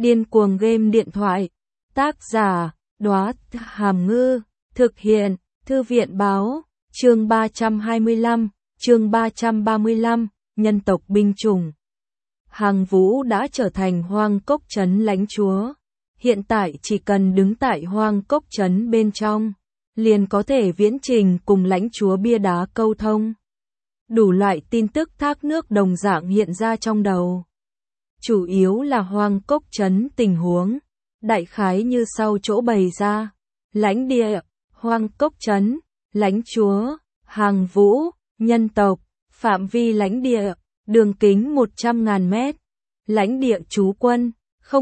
Điên cuồng game điện thoại. Tác giả, Đóa Hàm Ngư. Thực hiện, Thư viện báo. Chương 325, chương 335, nhân tộc binh chủng. Hàng Vũ đã trở thành Hoang Cốc Trấn lãnh chúa. Hiện tại chỉ cần đứng tại Hoang Cốc Trấn bên trong, liền có thể viễn trình cùng lãnh chúa bia đá câu thông. Đủ loại tin tức thác nước đồng dạng hiện ra trong đầu. Chủ yếu là Hoang Cốc Trấn tình huống, đại khái như sau chỗ bày ra. Lãnh địa, Hoang Cốc Trấn, lãnh chúa, Hàng Vũ, nhân tộc, phạm vi lãnh địa, đường kính 100.000 mét. Lãnh địa trú quân,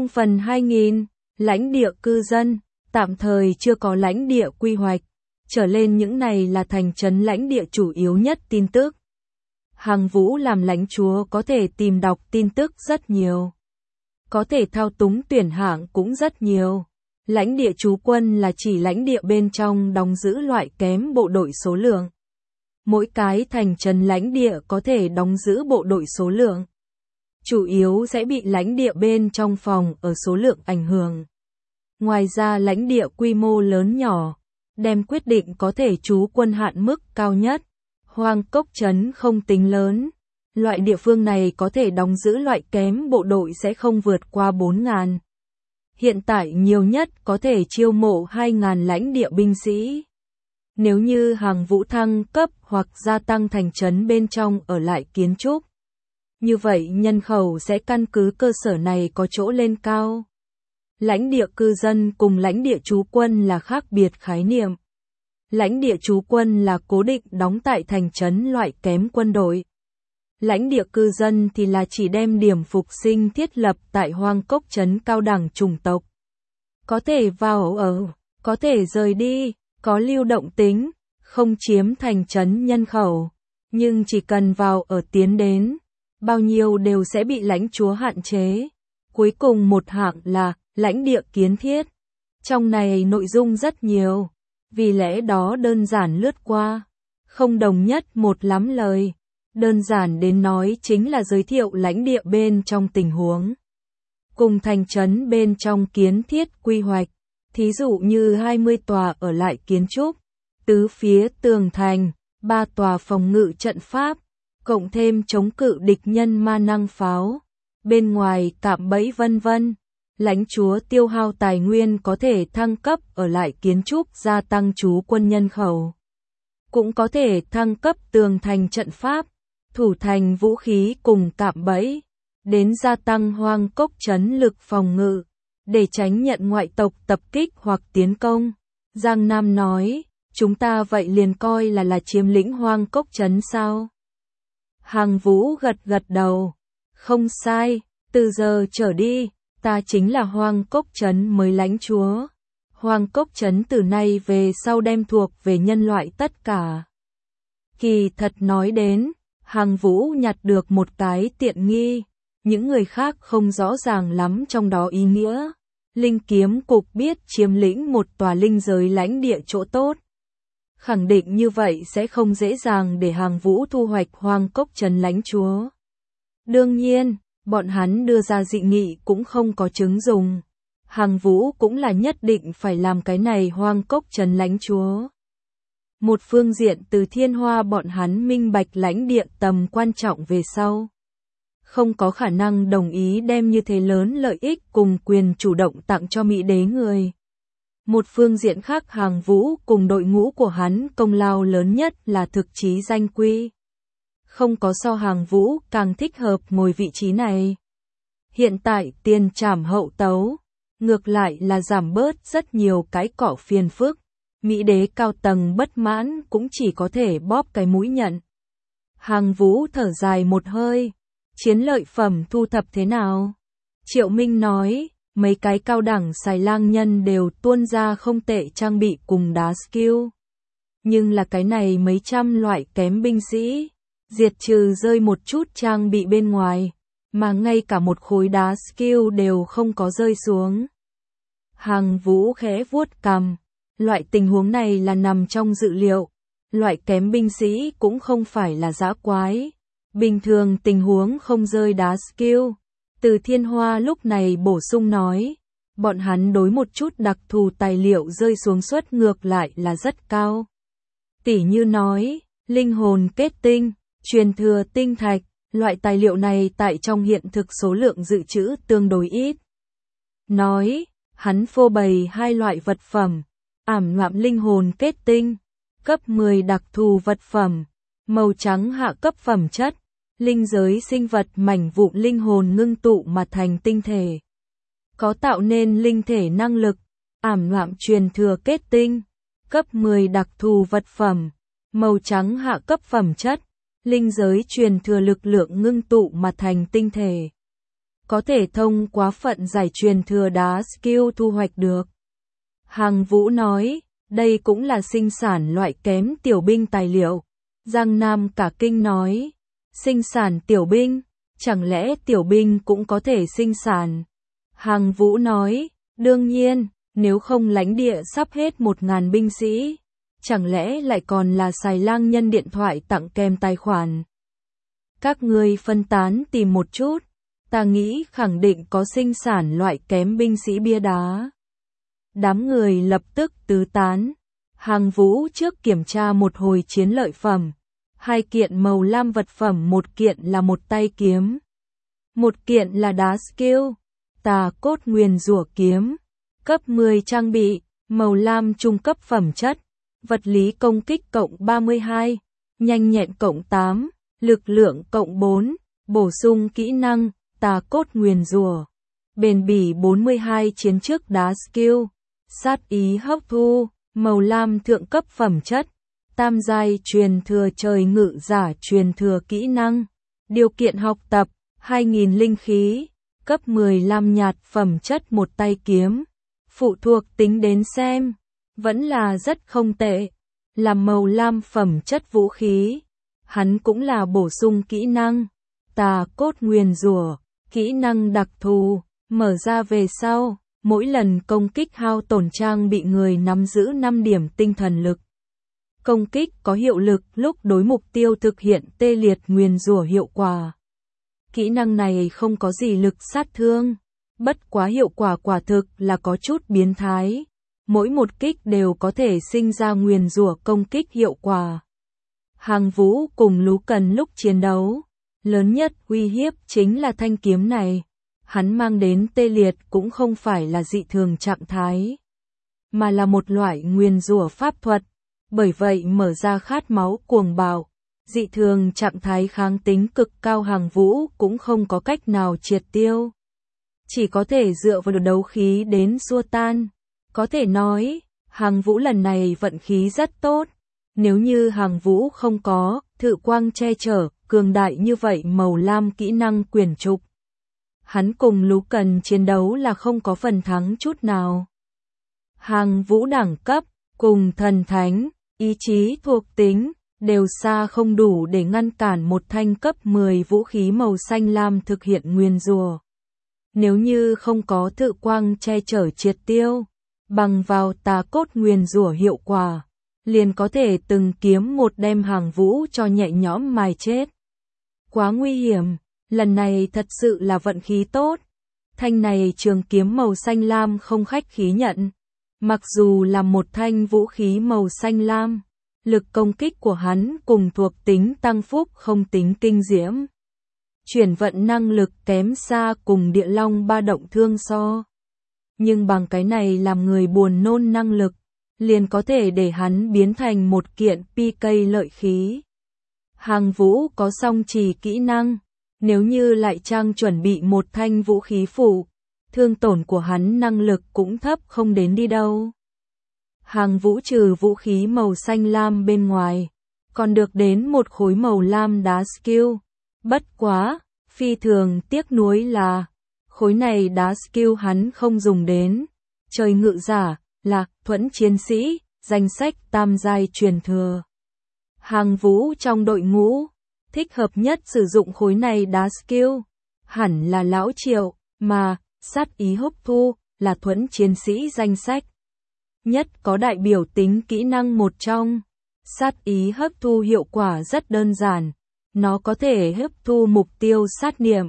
0/2000, lãnh địa cư dân, tạm thời chưa có lãnh địa quy hoạch. Trở lên những này là thành trấn lãnh địa chủ yếu nhất tin tức. Hàng Vũ làm lãnh chúa có thể tìm đọc tin tức rất nhiều. Có thể thao túng tuyển hạng cũng rất nhiều. Lãnh địa trú quân là chỉ lãnh địa bên trong đóng giữ loại kém bộ đội số lượng. Mỗi cái thành trấn lãnh địa có thể đóng giữ bộ đội số lượng. Chủ yếu sẽ bị lãnh địa bên trong phòng ở số lượng ảnh hưởng. Ngoài ra lãnh địa quy mô lớn nhỏ, đem quyết định có thể trú quân hạn mức cao nhất. Hoang Cốc Trấn không tính lớn. Loại địa phương này có thể đóng giữ loại kém bộ đội sẽ không vượt qua 4.000. Hiện tại nhiều nhất có thể chiêu mộ 2.000 lãnh địa binh sĩ. Nếu như Hàng Vũ thăng cấp hoặc gia tăng thành trấn bên trong ở lại kiến trúc, như vậy nhân khẩu sẽ căn cứ cơ sở này có chỗ lên cao. Lãnh địa cư dân cùng lãnh địa trú quân là khác biệt khái niệm. Lãnh địa trú quân là cố định đóng tại thành trấn loại kém quân đội. Lãnh địa cư dân thì là chỉ đem điểm phục sinh thiết lập tại Hoang Cốc Trấn cao đẳng chủng tộc. Có thể vào ở, có thể rời đi, có lưu động tính, không chiếm thành trấn nhân khẩu. Nhưng chỉ cần vào ở tiến đến, bao nhiêu đều sẽ bị lãnh chúa hạn chế. Cuối cùng một hạng là lãnh địa kiến thiết. Trong này nội dung rất nhiều, vì lẽ đó đơn giản lướt qua. Không đồng nhất một lắm lời. Đơn giản đến nói chính là giới thiệu lãnh địa bên trong tình huống. Cùng thành trấn bên trong kiến thiết quy hoạch. Thí dụ như 20 tòa ở lại kiến trúc, tứ phía tường thành, 3 tòa phòng ngự trận pháp, cộng thêm chống cự địch nhân ma năng pháo, bên ngoài cạm bẫy vân vân. Lãnh chúa tiêu hao tài nguyên có thể thăng cấp ở lại kiến trúc gia tăng trú quân nhân khẩu. Cũng có thể thăng cấp tường thành trận pháp, thủ thành vũ khí cùng cạm bẫy, đến gia tăng Hoang Cốc Trấn lực phòng ngự, để tránh nhận ngoại tộc tập kích hoặc tiến công. Giang Nam nói, chúng ta vậy liền coi là chiếm lĩnh Hoang Cốc Trấn sao? Hàng Vũ gật gật đầu, không sai, từ giờ trở đi, ta chính là Hoang Cốc Trấn mới lãnh chúa. Hoang Cốc Trấn từ nay về sau đem thuộc về nhân loại tất cả. Kỳ thật nói đến, Hàng Vũ nhặt được một cái tiện nghi, những người khác không rõ ràng lắm trong đó ý nghĩa. Linh kiếm cục biết chiếm lĩnh một tòa linh giới lãnh địa chỗ tốt. Khẳng định như vậy sẽ không dễ dàng để Hàng Vũ thu hoạch Hoang Cốc Trấn lãnh chúa. Đương nhiên, bọn hắn đưa ra dị nghị cũng không có chứng dùng. Hàng Vũ cũng là nhất định phải làm cái này Hoang Cốc Trấn lãnh chúa. Một phương diện từ Thiên Hoa bọn hắn minh bạch lãnh địa tầm quan trọng về sau. Không có khả năng đồng ý đem như thế lớn lợi ích cùng quyền chủ động tặng cho Mỹ đế người. Một phương diện khác Hàng Vũ cùng đội ngũ của hắn công lao lớn nhất là thực chí danh quy. Không có so Hàng Vũ càng thích hợp ngồi vị trí này. Hiện tại tiền trảm hậu tấu, ngược lại là giảm bớt rất nhiều cái cỏ phiền phức. Mỹ đế cao tầng bất mãn cũng chỉ có thể bóp cái mũi nhận. Hàng Vũ thở dài một hơi. Chiến lợi phẩm thu thập thế nào? Triệu Minh nói, mấy cái cao đẳng xài lang nhân đều tuôn ra không tệ trang bị cùng đá skill. Nhưng là cái này mấy trăm loại kém binh sĩ, diệt trừ rơi một chút trang bị bên ngoài, mà ngay cả một khối đá skill đều không có rơi xuống. Hàng Vũ khẽ vuốt cằm, loại tình huống này là nằm trong dự liệu, loại kém binh sĩ cũng không phải là dã quái. Bình thường tình huống không rơi đá skill, Từ Thiên Hoa lúc này bổ sung nói, bọn hắn đối một chút đặc thù tài liệu rơi xuống suất ngược lại là rất cao. Tỉ như nói, linh hồn kết tinh, truyền thừa tinh thạch, loại tài liệu này tại trong hiện thực số lượng dự trữ tương đối ít. Nói, hắn phô bày hai loại vật phẩm, ảm đạm linh hồn kết tinh, cấp 10 đặc thù vật phẩm, màu trắng hạ cấp phẩm chất, linh giới sinh vật mảnh vụn linh hồn ngưng tụ mà thành tinh thể. Có tạo nên linh thể năng lực, ảm đạm truyền thừa kết tinh, cấp 10 đặc thù vật phẩm, màu trắng hạ cấp phẩm chất, linh giới truyền thừa lực lượng ngưng tụ mà thành tinh thể. Có thể thông qua phận giải truyền thừa đá skill thu hoạch được. Hàng Vũ nói, đây cũng là sinh sản loại kém tiểu binh tài liệu. Giang Nam cả kinh nói, sinh sản tiểu binh, chẳng lẽ tiểu binh cũng có thể sinh sản? Hàng Vũ nói, đương nhiên, nếu không lãnh địa sắp hết 1000 binh sĩ, chẳng lẽ lại còn là xài lang nhân điện thoại tặng kèm tài khoản. Các ngươi phân tán tìm một chút, ta nghĩ khẳng định có sinh sản loại kém binh sĩ bia đá. Đám người lập tức tứ tán. Hàng Vũ trước kiểm tra một hồi chiến lợi phẩm. 2 kiện màu lam vật phẩm, 1 kiện là một tay kiếm. 1 kiện là đá skill, tà cốt nguyền rủa kiếm. Cấp 10 trang bị, màu lam trung cấp phẩm chất. Vật lý công kích cộng 32, nhanh nhẹn cộng 8, lực lượng cộng 4, bổ sung kỹ năng, tà cốt nguyền rủa. Bền bỉ 42 chiến trước đá skill, sát ý hấp thu, màu lam thượng cấp phẩm chất, tam giai truyền thừa trời ngự giả truyền thừa kỹ năng, điều kiện học tập, 2000 linh khí, cấp 15 nhạt phẩm chất một tay kiếm, phụ thuộc tính đến xem, vẫn là rất không tệ, làm màu lam phẩm chất vũ khí, hắn cũng là bổ sung kỹ năng, tà cốt nguyền rủa, kỹ năng đặc thù, mở ra về sau. Mỗi lần công kích hao tổn trang bị người nắm giữ 5 điểm tinh thần lực. Công kích có hiệu lực lúc đối mục tiêu thực hiện tê liệt nguyền rủa hiệu quả. Kỹ năng này không có gì lực sát thương, bất quá hiệu quả quả thực là có chút biến thái. Mỗi một kích đều có thể sinh ra nguyền rủa công kích hiệu quả. Hàng Vũ cùng Lú Cần lúc chiến đấu, lớn nhất uy hiếp chính là thanh kiếm này. Hắn mang đến tê liệt cũng không phải là dị thường trạng thái, mà là một loại nguyền rủa pháp thuật, bởi vậy mở ra khát máu cuồng bạo, dị thường trạng thái kháng tính cực cao. Hàng Vũ cũng không có cách nào triệt tiêu, chỉ có thể dựa vào đấu khí đến xua tan. Có thể nói, Hàng Vũ lần này vận khí rất tốt, nếu như Hàng Vũ không có thự quang che chở, cường đại như vậy màu lam kỹ năng quyển trục, hắn cùng Lú Cần chiến đấu là không có phần thắng chút nào. Hàng Vũ đẳng cấp, cùng thần thánh, ý chí thuộc tính, đều xa không đủ để ngăn cản một thanh cấp 10 vũ khí màu xanh lam thực hiện nguyền rủa. Nếu như không có thự quang che chở triệt tiêu, bằng vào tà cốt nguyền rủa hiệu quả, liền có thể từng kiếm một đem Hàng Vũ cho nhẹ nhõm mài chết. Quá nguy hiểm. Lần này thật sự là vận khí tốt. Thanh này trường kiếm màu xanh lam không khách khí nhận. Mặc dù là một thanh vũ khí màu xanh lam, lực công kích của hắn cùng thuộc tính tăng phúc không tính kinh diễm. Chuyển vận năng lực kém xa cùng địa long ba động thương so. Nhưng bằng cái này làm người buồn nôn năng lực, liền có thể để hắn biến thành một kiện PK lợi khí. Hàng Vũ có song trì kỹ năng. Nếu như lại trang chuẩn bị một thanh vũ khí phụ, thương tổn của hắn năng lực cũng thấp không đến đi đâu. Hàng Vũ trừ vũ khí màu xanh lam bên ngoài, còn được đến một khối màu lam đá skill. Bất quá, phi thường tiếc nuối là, khối này đá skill hắn không dùng đến. Trời ngự giả, là thuẫn chiến sĩ, danh sách tam giai truyền thừa. Hàng Vũ trong đội ngũ, thích hợp nhất sử dụng khối này đá skill, hẳn là Lão Triệu, mà sát ý hấp thu là thuẫn chiến sĩ danh sách. Nhất có đại biểu tính kỹ năng một trong. Sát ý hấp thu hiệu quả rất đơn giản, nó có thể hấp thu mục tiêu sát niệm,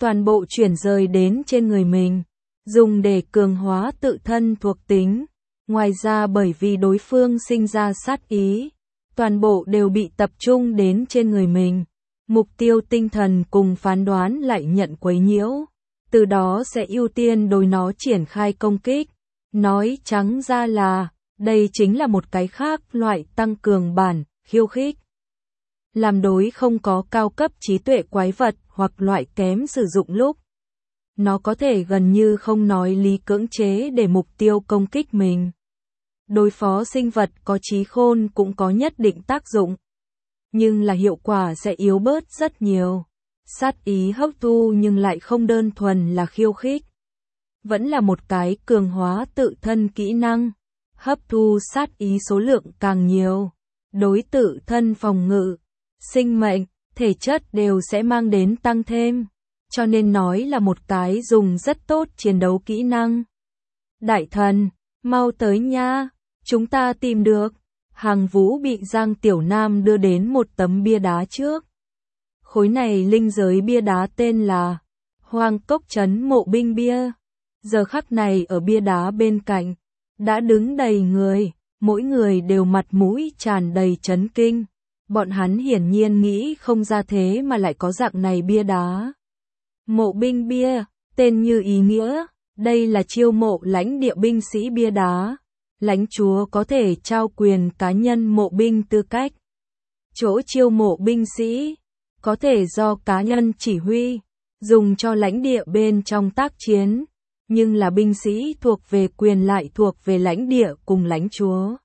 toàn bộ chuyển rời đến trên người mình, dùng để cường hóa tự thân thuộc tính. Ngoài ra bởi vì đối phương sinh ra sát ý, toàn bộ đều bị tập trung đến trên người mình. Mục tiêu tinh thần cùng phán đoán lại nhận quấy nhiễu, từ đó sẽ ưu tiên đối nó triển khai công kích. Nói trắng ra là, đây chính là một cái khác loại tăng cường bản, khiêu khích. Làm đối không có cao cấp trí tuệ quái vật hoặc loại kém sử dụng lúc. Nó có thể gần như không nói lý cưỡng chế để mục tiêu công kích mình. Đối phó sinh vật có trí khôn cũng có nhất định tác dụng, nhưng là hiệu quả sẽ yếu bớt rất nhiều. Sát ý hấp thu nhưng lại không đơn thuần là khiêu khích, vẫn là một cái cường hóa tự thân kỹ năng. Hấp thu sát ý số lượng càng nhiều, đối tự thân phòng ngự, sinh mệnh, thể chất đều sẽ mang đến tăng thêm, cho nên nói là một cái dùng rất tốt chiến đấu kỹ năng. Đại thần, mau tới nha, chúng ta tìm được. Hàng Vũ bị Giang Tiểu Nam đưa đến một tấm bia đá trước. Khối này linh giới bia đá tên là Hoang Cốc Trấn Mộ Binh Bia. Giờ khắc này ở bia đá bên cạnh, đã đứng đầy người, mỗi người đều mặt mũi tràn đầy chấn kinh. Bọn hắn hiển nhiên nghĩ không ra thế mà lại có dạng này bia đá. Mộ binh bia, tên như ý nghĩa, đây là chiêu mộ lãnh địa binh sĩ bia đá. Lãnh chúa có thể trao quyền cá nhân mộ binh tư cách. Chỗ chiêu mộ binh sĩ, có thể do cá nhân chỉ huy, dùng cho lãnh địa bên trong tác chiến, nhưng là binh sĩ thuộc về quyền lại thuộc về lãnh địa cùng lãnh chúa.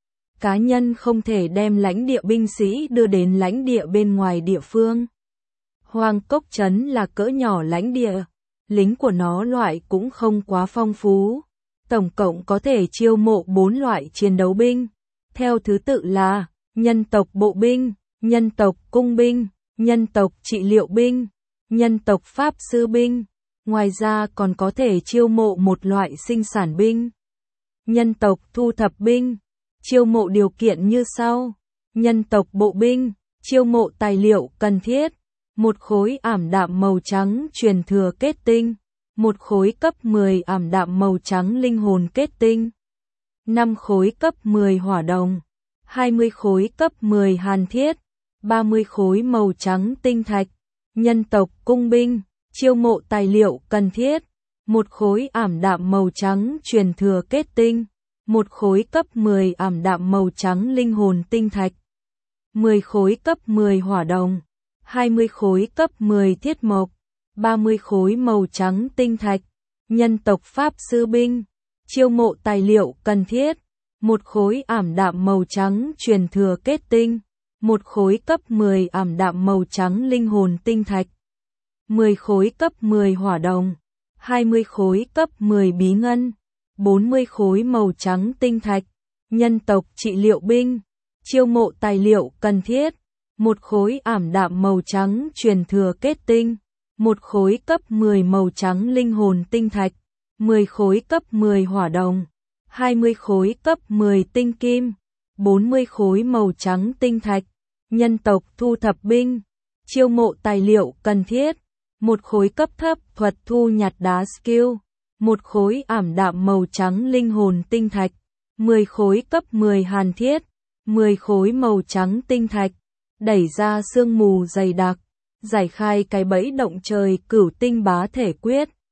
Cá nhân không thể đem lãnh địa binh sĩ đưa đến lãnh địa bên ngoài địa phương. Hoang Cốc Trấn là cỡ nhỏ lãnh địa, lính của nó loại cũng không quá phong phú. Tổng cộng có thể chiêu mộ 4 loại chiến đấu binh, theo thứ tự là nhân tộc bộ binh, nhân tộc cung binh, nhân tộc trị liệu binh, nhân tộc pháp sư binh. Ngoài ra còn có thể chiêu mộ một loại sinh sản binh, nhân tộc thu thập binh. Chiêu mộ điều kiện như sau: nhân tộc bộ binh, chiêu mộ tài liệu cần thiết, một khối ảm đạm màu trắng truyền thừa kết tinh, một khối cấp 10 ảm đạm màu trắng linh hồn kết tinh, 5 khối cấp 10 hỏa đồng, 20 khối cấp 10 hàn thiết, 30 khối màu trắng tinh thạch. Nhân tộc cung binh, chiêu mộ tài liệu cần thiết, một khối ảm đạm màu trắng truyền thừa kết tinh, một khối cấp 10 ảm đạm màu trắng linh hồn tinh thạch, 10 khối cấp 10 hỏa đồng, 20 khối cấp 10 thiết mộc, 30 khối màu trắng tinh thạch. Nhân tộc pháp sư binh, chiêu mộ tài liệu cần thiết, một khối ảm đạm màu trắng truyền thừa kết tinh, một khối cấp 10 ảm đạm màu trắng linh hồn tinh thạch, 10 khối cấp 10 hỏa đồng, 20 khối cấp 10 bí ngân, 40 khối màu trắng tinh thạch. Nhân tộc trị liệu binh, chiêu mộ tài liệu cần thiết, một khối ảm đạm màu trắng truyền thừa kết tinh, một khối cấp 10 màu trắng linh hồn tinh thạch, 10 khối cấp 10 hỏa đồng, 20 khối cấp 10 tinh kim, 40 khối màu trắng tinh thạch. Nhân tộc thu thập binh, chiêu mộ tài liệu cần thiết, một khối cấp thấp thuật thu nhặt đá skill, một khối ảm đạm màu trắng linh hồn tinh thạch, 10 khối cấp 10 hàn thiết, 10 khối màu trắng tinh thạch. Đẩy ra sương mù dày đặc, giải khai cái bẫy động trời cửu tinh bá thể quyết.